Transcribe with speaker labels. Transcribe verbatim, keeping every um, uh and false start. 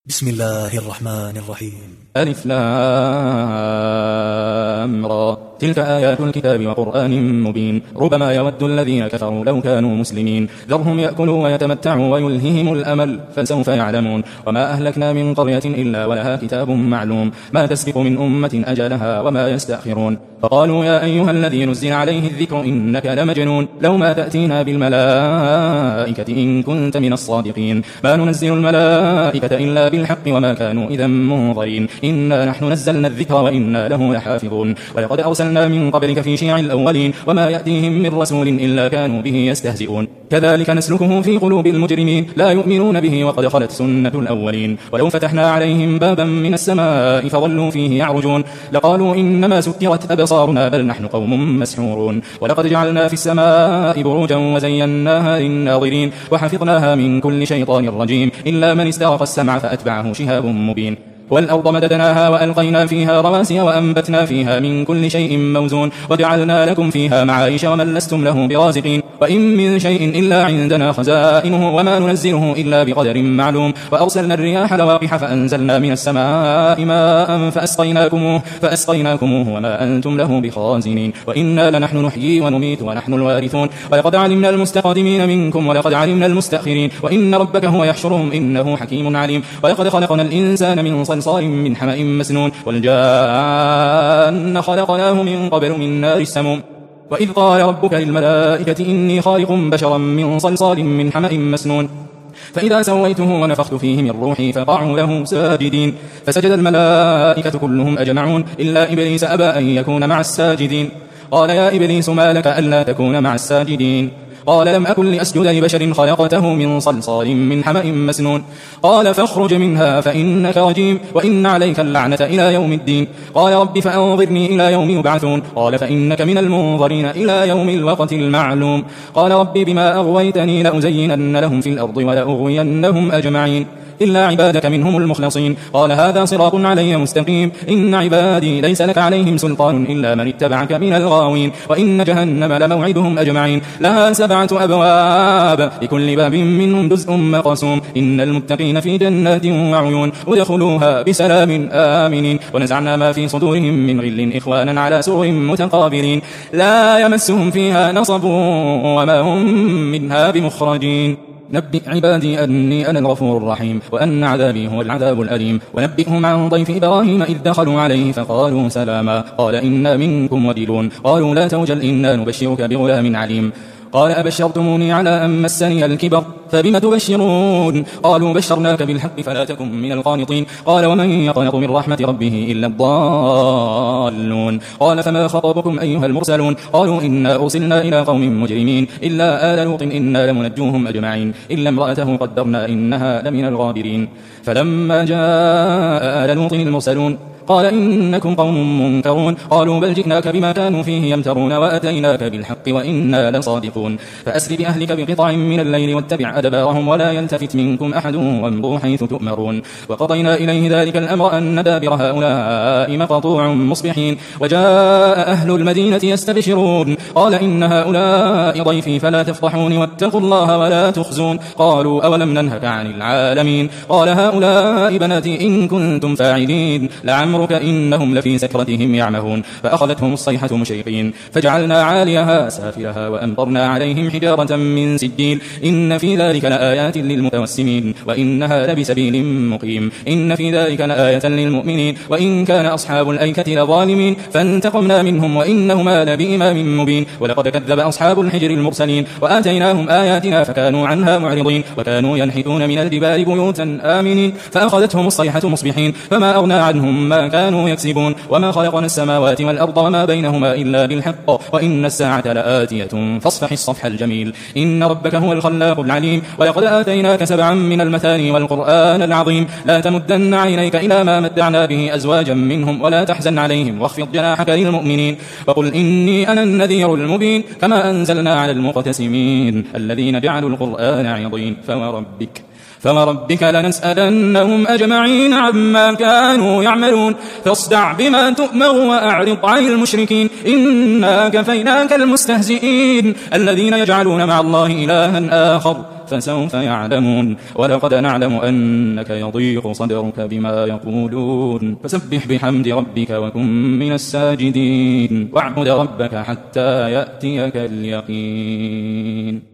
Speaker 1: بسم الله الرحمن الرحيم.
Speaker 2: ألف لام را تلك آيات الكتاب وقرآن مبين ربما يود الذين كفروا لو كانوا مسلمين ذرهم يأكلوا ويتمتعوا ويلههم الأمل فسوف يعلمون وما أهلكنا من قرية إلا ولها كتاب معلوم ما تسبق من أمة أجلها وما يستأخرون فقالوا يا أيها الذي نزل عليه الذكر إنك لمجنون لو ما تأتينا بالملائكة إن كنت من الصادقين ما ننزل الملائكة إلا بالحق وما كانوا إذا منظرين إنا نحن نزلنا الذكر وإنا له لحافظون ولقد أرسلنا من قبلك في شيع الأولين وما يأتيهم من رسول إلا كانوا به يستهزئون كذلك نسلكه في قلوب المجرمين لا يؤمنون به وقد خلت سنة الأولين ولو فتحنا عليهم بابا من السماء فظلوا فيه يعرجون لقالوا إنما سكرت أبصارنا بل نحن قوم مسحورون ولقد جعلنا في السماء بروجا وزيناها للناظرين وحفظناها من كل شيطان رجيم إلا من استرق السمع فأتبعه شهاب مبين والأرض مددناها وألقينا فيها رواسي وأنبتنا فيها من كل شيء موزون وجعلنا لكم فيها معايش ومن لستم له برازقين وإن من شيء إلا عندنا خزائنه وما ننزله إلا بقدر معلوم وأرسلنا الرياح لواقح فأنزلنا من السماء ماء فأسقيناكموه, فأسقيناكموه وما أنتم له بخازنين وإنا لنحن نحيي ونميت ونحن الوارثون ولقد علمنا المستقدمين منكم ولقد علمنا المستأخرين وإن ربك هو يحشرهم إنه حكيم عليم ولقد خلقنا الإنسان من صلصال من حمأ مسنون والجان خلقناه من قبل من نار السموم وإذ قال ربك للملائكة إني خالق بشرا من صلصال من حمأ مسنون فإذا سويته ونفخت فيه من روحي فقعوا له ساجدين فسجد الملائكة كلهم أجمعون إلا إبليس أبى أن يكون مع الساجدين قال يا إبليس ما لك ألا تكون مع الساجدين قال لم أكن لأسجد لبشر خلقته من صلصال من حمأ مسنون قال فاخرج منها فإنك رجيم وإن عليك اللعنة إلى يوم الدين قال رب فأنظرني إلى يوم يبعثون قال فإنك من المنظرين إلى يوم الوقت المعلوم قال رب بما أغويتني لأزينن لهم في الأرض ولأغوينهم أجمعين إلا عبادك منهم المخلصين قال هذا صراط علي مستقيم إن عبادي ليس لك عليهم سلطان إلا من اتبعك من الغاوين وإن جهنم لموعدهم أجمعين لها سبعة أبواب لكل باب منهم جزء مقسوم إن المتقين في جنات وعيون ادخلوها بسلام آمنين ونزعنا ما في صدورهم من غل إخوانا على سرر متقابلين لا يمسهم فيها نصب وما هم منها بمخرجين نبئ عبادي أني أنا الغفور الرحيم وأن عذابي هو العذاب الأليم ونبئهم عن ضيف إبراهيم إذ دخلوا عليه فقالوا سلاما قال إنا منكم وجلون قالوا لا توجل إنا نبشرك بغلام عليم قال أبشرتموني على أن مسني الكبر فبم تبشرون قالوا بشرناك بالحق فلا تكن من القانطين قال ومن يقنط من رحمة ربه إلا الضالون قال فما خطبكم أيها المرسلون قالوا إنا أرسلنا إلى قوم مجرمين إلا آل لوط إنا لمنجوهم أجمعين إلا امرأته قدرنا إنها لمن الغابرين فلما جاء آل لوط المرسلون قال إنكم قوم منكرون قالوا بل جئناك بما كانوا فيه يمترون وأتيناك بالحق وإنا لصادقون فأسر بأهلك بقطع من الليل واتبع أدبارهم ولا يلتفت منكم أحد وامضوا حيث تؤمرون وقضينا إليه ذلك الأمر أن دابر هؤلاء مقطوع مصبحين وجاء أهل المدينة يستبشرون قال إن هؤلاء ضيفي فلا تفضحون واتقوا الله ولا تخزون قالوا أولم ننهك عن العالمين قال هؤلاء بناتي إن كنتم فاعلين لعم عمرك إنهم لفي سكرتهم يعمهون فأخذتهم الصيحة مشرقين فجعلنا عاليها سافلها وأمطرنا عليهم حجارة من سجيل إن في ذلك لآيات للمتوسمين وإنها لبسبيل مقيم إن في ذلك لآية للمؤمنين وإن كان أصحاب الأيكة لظالمين فانتقمنا منهم وإنهما لبإمام مبين ولقد كذب أصحاب الحجر المرسلين وآتيناهم آياتنا فكانوا عنها معرضين وكانوا ينحتون من الجبال بيوتا آمنين فأخذتهم الصيحة مصبحين فما أغنى عنهم ما كانوا يكسبون وما خلقنا السماوات والأرض وما بينهما إلا بالحق وإن الساعة لآتية فاصفح الصفح الجميل إن ربك هو الخلاق العليم ولقد آتيناك سبعا من المثاني والقرآن العظيم لا تمدن عينيك إلى ما متعنا به أزواجا منهم ولا تحزن عليهم واخفض جناحك للمؤمنين وقل إني أنا النذير المبين كما أنزلنا على المقتسمين الذين جعلوا القرآن عظيم فوربك فوربك لنسألنهم أجمعين عما كانوا يعملون فاصدع بما تؤمر وأعرض عن المشركين إنا كفيناك المستهزئين الذين يجعلون مع الله إلها آخر فسوف يعلمون ولقد نعلم أنك يضيق صدرك بما يقولون فسبح بحمد ربك وكن من الساجدين واعبد ربك حتى يأتيك اليقين.